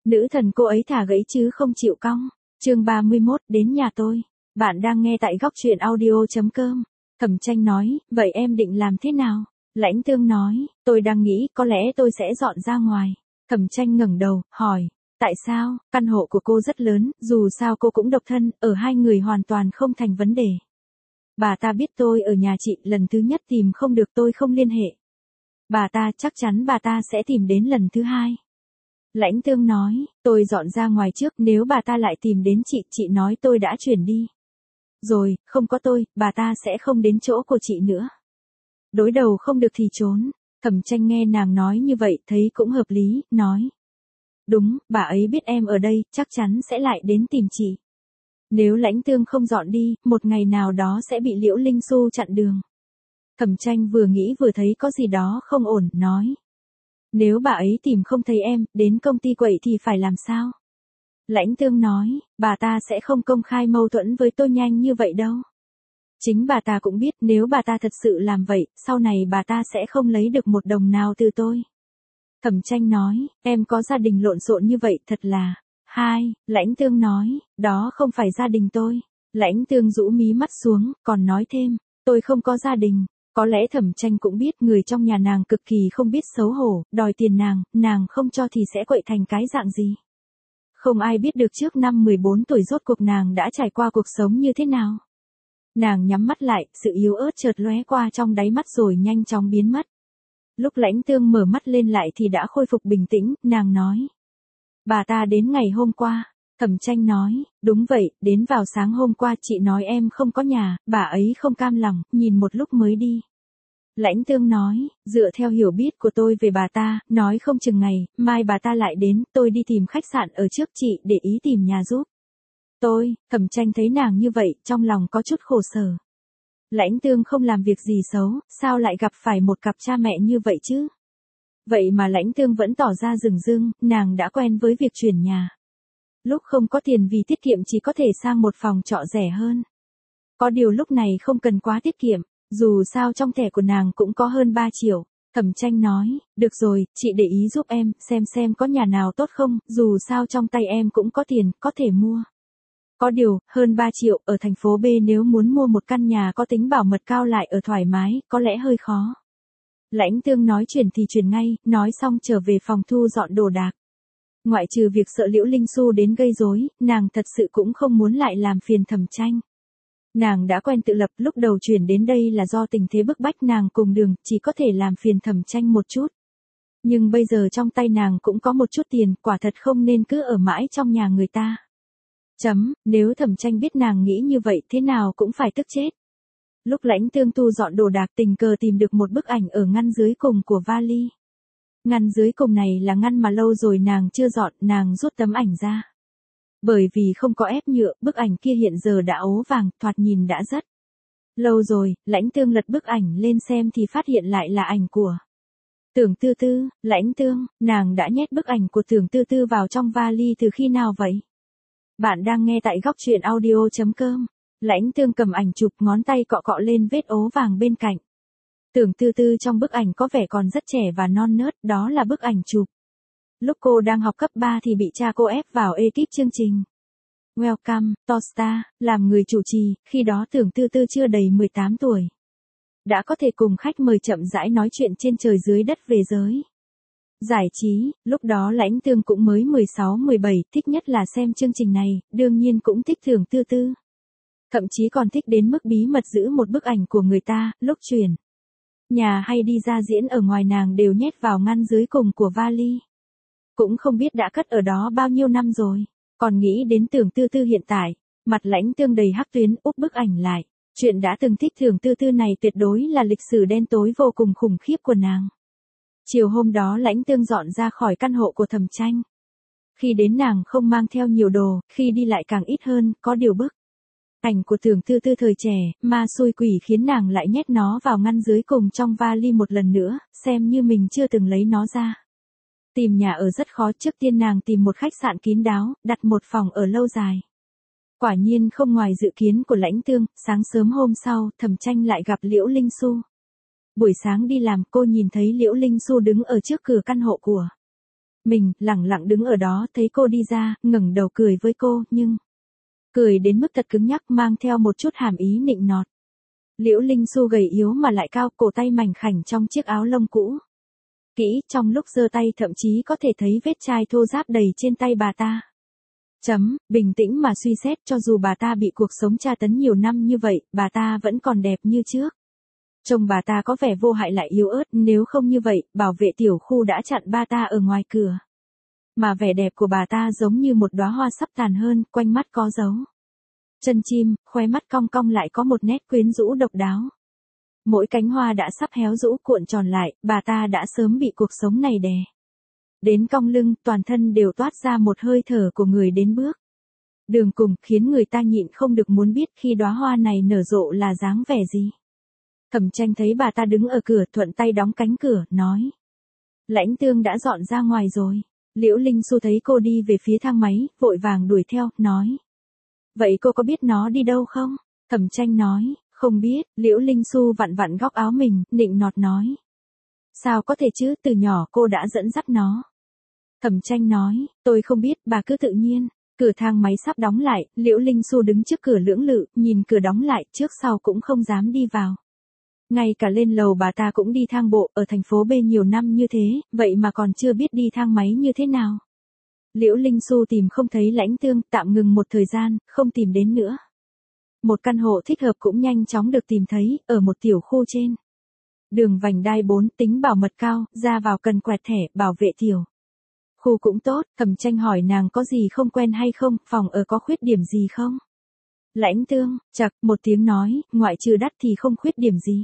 Nữ thần cô ấy thả gãy chứ không chịu cong. Chương 31, đến nhà tôi. Bạn đang nghe tại góc truyện audio.com. Thẩm Tranh nói, vậy em định làm thế nào? Lãnh Tương nói, tôi đang nghĩ có lẽ tôi sẽ dọn ra ngoài. Thẩm Tranh ngẩng đầu, hỏi, tại sao? Căn hộ của cô rất lớn, dù sao cô cũng độc thân, ở hai người hoàn toàn không thành vấn đề. Bà ta biết tôi ở nhà chị, lần thứ nhất tìm không được tôi không liên hệ. Bà ta chắc chắn bà ta sẽ tìm đến lần thứ hai. Lãnh Tương nói, tôi dọn ra ngoài trước, nếu bà ta lại tìm đến chị nói tôi đã chuyển đi. Rồi, không có tôi, bà ta sẽ không đến chỗ của chị nữa. Đối đầu không được thì trốn. Thẩm Tranh nghe nàng nói như vậy thấy cũng hợp lý, nói. Đúng, bà ấy biết em ở đây, chắc chắn sẽ lại đến tìm chị. Nếu Lãnh Tương không dọn đi, một ngày nào đó sẽ bị Liễu Linh Xu chặn đường. Thẩm Tranh vừa nghĩ vừa thấy có gì đó không ổn, nói. Nếu bà ấy tìm không thấy em, đến công ty quậy thì phải làm sao? Lãnh Tương nói, bà ta sẽ không công khai mâu thuẫn với tôi nhanh như vậy đâu. Chính bà ta cũng biết nếu bà ta thật sự làm vậy, sau này bà ta sẽ không lấy được một đồng nào từ tôi. Thẩm Tranh nói, em có gia đình lộn xộn như vậy thật là. Lãnh Tương nói, đó không phải gia đình tôi. Lãnh Tương rũ mí mắt xuống, còn nói thêm, tôi không có gia đình. Có lẽ Thẩm Tranh cũng biết người trong nhà nàng cực kỳ không biết xấu hổ, đòi tiền nàng không cho thì sẽ quậy thành cái dạng gì. Không ai biết được trước năm 14 tuổi rốt cuộc nàng đã trải qua cuộc sống như thế nào. Nàng nhắm mắt lại, sự yếu ớt chợt lóe qua trong đáy mắt rồi nhanh chóng biến mất. Lúc Lãnh Tương mở mắt lên lại thì đã khôi phục bình tĩnh, nàng nói. Bà ta đến ngày hôm qua. Thẩm Tranh nói, đúng vậy, đến vào sáng hôm qua chị nói em không có nhà, bà ấy không cam lòng, nhìn một lúc mới đi. Lãnh Tương nói, dựa theo hiểu biết của tôi về bà ta, nói không chừng ngày, mai bà ta lại đến, tôi đi tìm khách sạn ở trước chị để ý tìm nhà giúp. Thẩm Tranh thấy nàng như vậy, trong lòng có chút khổ sở. Lãnh Tương không làm việc gì xấu, sao lại gặp phải một cặp cha mẹ như vậy chứ? Vậy mà Lãnh Tương vẫn tỏ ra rừng rưng, nàng đã quen với việc chuyển nhà. Lúc không có tiền vì tiết kiệm chỉ có thể sang một phòng trọ rẻ hơn. Có điều lúc này không cần quá tiết kiệm, dù sao trong thẻ của nàng cũng có hơn 3 triệu. Thẩm Tranh nói, được rồi, chị để ý giúp em, xem có nhà nào tốt không, dù sao trong tay em cũng có tiền, có thể mua. Có điều, hơn 3 triệu, ở thành phố B nếu muốn mua một căn nhà có tính bảo mật cao lại ở thoải mái, có lẽ hơi khó. Lãnh Tương nói chuyển thì chuyển ngay, nói xong trở về phòng thu dọn đồ đạc. Ngoại trừ việc sợ Liễu Linh Xu đến gây rối, nàng thật sự cũng không muốn lại làm phiền Thẩm Tranh. Nàng đã quen tự lập, lúc đầu chuyển đến đây là do tình thế bức bách nàng cùng đường, chỉ có thể làm phiền Thẩm Tranh một chút. Nhưng bây giờ trong tay nàng cũng có một chút tiền, quả thật không nên cứ ở mãi trong nhà người ta. Nếu Thẩm Tranh biết nàng nghĩ như vậy thế nào cũng phải tức chết. Lúc Lãnh Tương thu dọn đồ đạc tình cờ tìm được một bức ảnh ở ngăn dưới cùng của vali. Ngăn dưới cùng này là ngăn mà lâu rồi nàng chưa dọn, nàng rút tấm ảnh ra. Bởi vì không có ép nhựa, bức ảnh kia hiện giờ đã ố vàng, thoạt nhìn đã rất lâu rồi. Lãnh Tương lật bức ảnh lên xem thì phát hiện lại là ảnh của Tưởng Tư Tư. Lãnh Tương, nàng đã nhét bức ảnh của Tưởng Tư Tư vào trong vali từ khi nào vậy? Bạn đang nghe tại góc truyện audio.com. Lãnh Tương cầm ảnh chụp, ngón tay cọ cọ lên vết ố vàng bên cạnh. Tưởng Tư Tư trong bức ảnh có vẻ còn rất trẻ và non nớt, đó là bức ảnh chụp. Lúc cô đang học cấp 3 thì bị cha cô ép vào ekip chương trình Welcome, to Star, làm người chủ trì, khi đó Tưởng Tư Tư chưa đầy 18 tuổi. Đã có thể cùng khách mời chậm rãi nói chuyện trên trời dưới đất về giới giải trí, lúc đó Lãnh Tương cũng mới 16-17, thích nhất là xem chương trình này, đương nhiên cũng thích Tưởng Tư Tư. Thậm chí còn thích đến mức bí mật giữ một bức ảnh của người ta, lúc chuyển nhà hay đi ra diễn ở ngoài nàng đều nhét vào ngăn dưới cùng của vali. Cũng không biết đã cất ở đó bao nhiêu năm rồi, còn nghĩ đến Tưởng Tư Tư hiện tại, mặt Lãnh Tương đầy hắc tuyến, úp bức ảnh lại. Chuyện đã từng thích Tưởng Tư Tư này tuyệt đối là lịch sử đen tối vô cùng khủng khiếp của nàng. Chiều hôm đó Lãnh Tương dọn ra khỏi căn hộ của Thẩm Tranh. Khi đến nàng không mang theo nhiều đồ, khi đi lại càng ít hơn, có điều bức ảnh của Tưởng Tư Tư thời trẻ, ma xui quỷ khiến nàng lại nhét nó vào ngăn dưới cùng trong vali một lần nữa, xem như mình chưa từng lấy nó ra. Tìm nhà ở rất khó, trước tiên nàng tìm một khách sạn kín đáo, đặt một phòng ở lâu dài. Quả nhiên không ngoài dự kiến của Lãnh Tương, sáng sớm hôm sau, Thẩm Tranh lại gặp Liễu Linh Xu. Buổi sáng đi làm cô nhìn thấy Liễu Linh Xu đứng ở trước cửa căn hộ của Mình lẳng lặng đứng ở đó thấy cô đi ra, ngẩng đầu cười với cô, nhưng cười đến mức thật cứng nhắc mang theo một chút hàm ý nịnh nọt. Liễu Linh Xu gầy yếu mà lại cao, cổ tay mảnh khảnh trong chiếc áo lông cũ. Kỹ, trong lúc giơ tay thậm chí có thể thấy vết chai thô ráp đầy trên tay bà ta. Bình tĩnh mà suy xét, cho dù bà ta bị cuộc sống tra tấn nhiều năm như vậy, bà ta vẫn còn đẹp như trước. Trông bà ta có vẻ vô hại lại yếu ớt, nếu không như vậy, bảo vệ tiểu khu đã chặn bà ta ở ngoài cửa. Mà vẻ đẹp của bà ta giống như một đóa hoa sắp tàn hơn, quanh mắt có dấu chân chim, khóe mắt cong cong lại có một nét quyến rũ độc đáo. Mỗi cánh hoa đã sắp héo rũ cuộn tròn lại, bà ta đã sớm bị cuộc sống này đè đến cong lưng, toàn thân đều toát ra một hơi thở của người đến bước đường cùng, khiến người ta nhịn không được muốn biết khi đóa hoa này nở rộ là dáng vẻ gì. Thẩm Tranh thấy bà ta đứng ở cửa, thuận tay đóng cánh cửa, nói: Lãnh Tương đã dọn ra ngoài rồi. Liễu Linh Xu thấy cô đi về phía thang máy, vội vàng đuổi theo, nói: Vậy cô có biết nó đi đâu không? Thẩm Tranh nói: Không biết. Liễu Linh Xu vặn vặn góc áo mình, nịnh nọt nói: Sao có thể chứ, từ nhỏ cô đã dẫn dắt nó. Thẩm Tranh nói: Tôi không biết, bà cứ tự nhiên. Cửa thang máy sắp đóng lại, Liễu Linh Xu đứng trước cửa lưỡng lự, nhìn cửa đóng lại, trước sau cũng không dám đi vào. Ngay cả lên lầu bà ta cũng đi thang bộ, ở thành phố B nhiều năm như thế, vậy mà còn chưa biết đi thang máy như thế nào. Liễu Linh Xu tìm không thấy Lãnh Tương, tạm ngừng một thời gian, không tìm đến nữa. Một căn hộ thích hợp cũng nhanh chóng được tìm thấy, ở một tiểu khu trên đường vành đai 4, tính bảo mật cao, ra vào cần quẹt thẻ, bảo vệ tiểu khu cũng tốt. Thẩm Tranh hỏi nàng có gì không quen hay không, phòng ở có khuyết điểm gì không. Lãnh Tương, chậc, một tiếng nói, ngoại trừ đắt thì không khuyết điểm gì.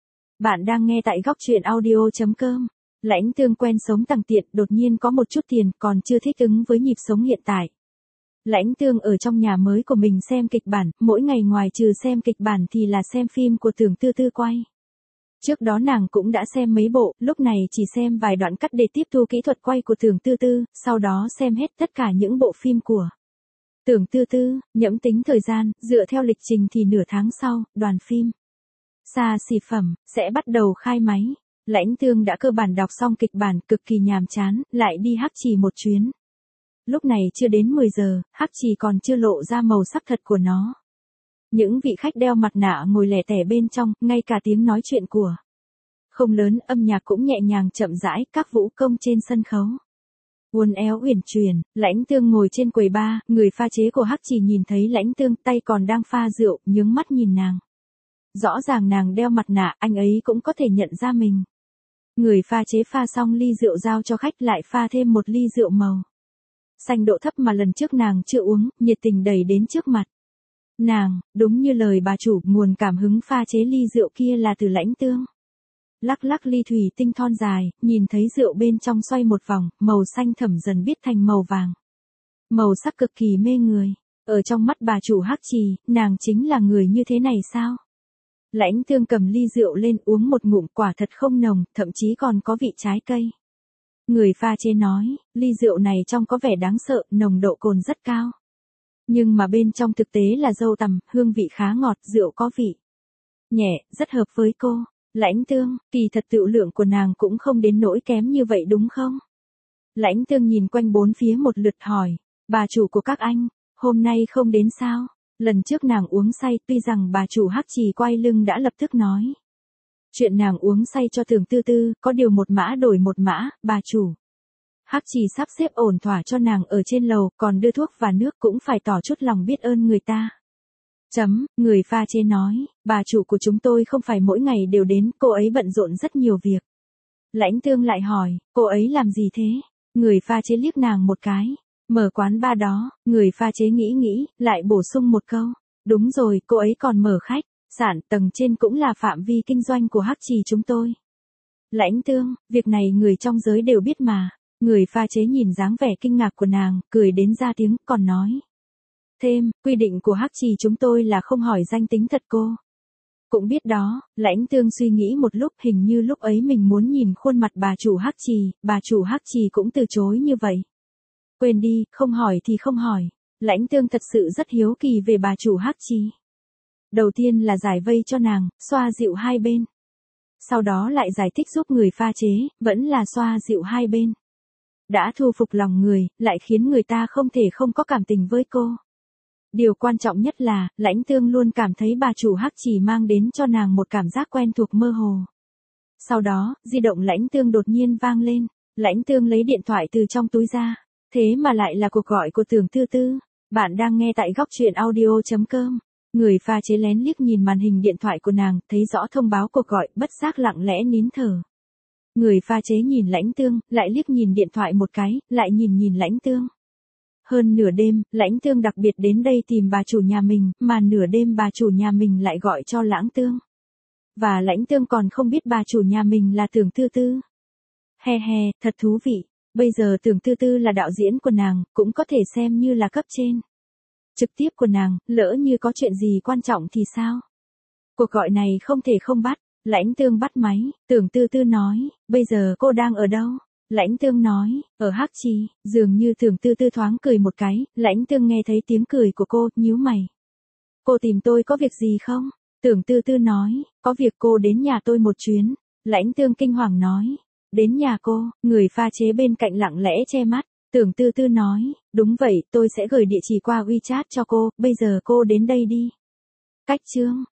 Bạn đang nghe tại góc truyện audio.com. Lãnh Tương quen sống tằng tiện, đột nhiên có một chút tiền, còn chưa thích ứng với nhịp sống hiện tại. Lãnh Tương ở trong nhà mới của mình xem kịch bản, mỗi ngày ngoài trừ xem kịch bản thì là xem phim của Tưởng Tư Tư quay. Trước đó nàng cũng đã xem mấy bộ, lúc này chỉ xem vài đoạn cắt để tiếp thu kỹ thuật quay của Tưởng Tư Tư, sau đó xem hết tất cả những bộ phim của Tưởng Tư Tư, nhẫm tính thời gian, dựa theo lịch trình thì nửa tháng sau, đoàn phim xa xỉ phẩm sẽ bắt đầu khai máy. Lãnh Tương đã cơ bản đọc xong kịch bản, cực kỳ nhàm chán, lại đi Hắc Trì một chuyến. Lúc này chưa đến 10 giờ, Hắc Trì còn chưa lộ ra màu sắc thật của nó. Những vị khách đeo mặt nạ ngồi lẻ tẻ bên trong, ngay cả tiếng nói chuyện của không lớn, âm nhạc cũng nhẹ nhàng chậm rãi, các vũ công trên sân khấu uốn éo uyển chuyển. Lãnh Tương ngồi trên quầy bar, người pha chế của Hắc Trì nhìn thấy Lãnh Tương tay còn đang pha rượu, nhướng mắt nhìn nàng. Rõ ràng nàng đeo mặt nạ, anh ấy cũng có thể nhận ra mình. Người pha chế pha xong ly rượu giao cho khách, lại pha thêm một ly rượu màu xanh độ thấp mà lần trước nàng chưa uống, nhiệt tình đẩy đến trước mặt nàng. Đúng như lời bà chủ, nguồn cảm hứng pha chế ly rượu kia là từ Lãnh Tương. Lắc lắc ly thủy tinh thon dài, nhìn thấy rượu bên trong xoay một vòng, màu xanh thẫm dần biết thành màu vàng. Màu sắc cực kỳ mê người. Ở trong mắt bà chủ Hắc Trì, nàng chính là người như thế này sao? Lãnh Tương cầm ly rượu lên uống một ngụm, quả thật không nồng, thậm chí còn có vị trái cây. Người pha chế nói, ly rượu này trong có vẻ đáng sợ, nồng độ cồn rất cao. Nhưng mà bên trong thực tế là dâu tằm, hương vị khá ngọt, rượu có vị nhẹ, rất hợp với cô. Lãnh Tương, kỳ thật tựu lượng của nàng cũng không đến nỗi kém như vậy đúng không? Lãnh Tương nhìn quanh bốn phía một lượt hỏi, bà chủ của các anh, hôm nay không đến sao? Lần trước nàng uống say, tuy rằng bà chủ Hắc Trì quay lưng đã lập tức nói chuyện nàng uống say cho Tưởng Tư Tư, có điều một mã đổi một mã, bà chủ Hắc Trì sắp xếp ổn thỏa cho nàng ở trên lầu, còn đưa thuốc và nước cũng phải tỏ chút lòng biết ơn người ta. Người pha chế nói, bà chủ của chúng tôi không phải mỗi ngày đều đến, cô ấy bận rộn rất nhiều việc. Lãnh Tương lại hỏi, cô ấy làm gì thế? Người pha chế liếc nàng một cái. Mở quán bar đó. Người pha chế nghĩ, lại bổ sung một câu. Đúng rồi, cô ấy còn mở khách sạn, tầng trên cũng là phạm vi kinh doanh của Hắc Trì chúng tôi. Lãnh Tương, việc này người trong giới đều biết mà. Người pha chế nhìn dáng vẻ kinh ngạc của nàng, cười đến ra tiếng, còn nói thêm, quy định của Hắc Trì chúng tôi là không hỏi danh tính thật cô. Cũng biết đó. Lãnh Tương suy nghĩ một lúc, hình như lúc ấy mình muốn nhìn khuôn mặt bà chủ Hắc Trì, bà chủ Hắc Trì cũng từ chối như vậy. Quên đi, không hỏi thì không hỏi. Lãnh Tương thật sự rất hiếu kỳ về bà chủ Hắc Trì. Đầu tiên là giải vây cho nàng, xoa dịu hai bên. Sau đó lại giải thích giúp người pha chế, vẫn là xoa dịu hai bên. đã thu phục lòng người, lại khiến người ta không thể không có cảm tình với cô. Điều quan trọng nhất là, Lãnh Tương luôn cảm thấy bà chủ Hắc Chỉ mang đến cho nàng một cảm giác quen thuộc mơ hồ. Sau đó, di động Lãnh Tương đột nhiên vang lên, Lãnh Tương lấy điện thoại từ trong túi ra, thế mà lại là cuộc gọi của Tưởng Tư Tư. Bạn đang nghe tại góc truyện audio.com. Người pha chế lén liếc nhìn màn hình điện thoại của nàng, thấy rõ thông báo cuộc gọi, bất giác lặng lẽ nín thở. Người pha chế nhìn Lãnh Tương, lại liếc nhìn điện thoại một cái, lại nhìn Lãnh Tương. Hơn nửa đêm, Lãnh Tương đặc biệt đến đây tìm bà chủ nhà mình, mà nửa đêm bà chủ nhà mình lại gọi cho Lãng Tương. Và Lãnh Tương còn không biết bà chủ nhà mình là Tưởng Tư Tư. He he, thật thú vị. Bây giờ Tưởng Tư Tư là đạo diễn của nàng, cũng có thể xem như là cấp trên trực tiếp của nàng, lỡ như có chuyện gì quan trọng thì sao? Cuộc gọi này không thể không bắt. Lãnh Tương bắt máy, Tưởng Tư Tư nói, bây giờ cô đang ở đâu? Lãnh Tương nói, ở Hắc Trì. Dường như Tưởng Tư Tư thoáng cười một cái, Lãnh Tương nghe thấy tiếng cười của cô, nhíu mày. Cô tìm tôi có việc gì không? Tưởng Tư Tư nói, có việc cô đến nhà tôi một chuyến. Lãnh Tương kinh hoàng nói, đến nhà cô, người pha chế bên cạnh lặng lẽ che mắt. Tưởng Tư Tư nói, đúng vậy, tôi sẽ gửi địa chỉ qua WeChat cho cô, bây giờ cô đến đây đi. Cách chương.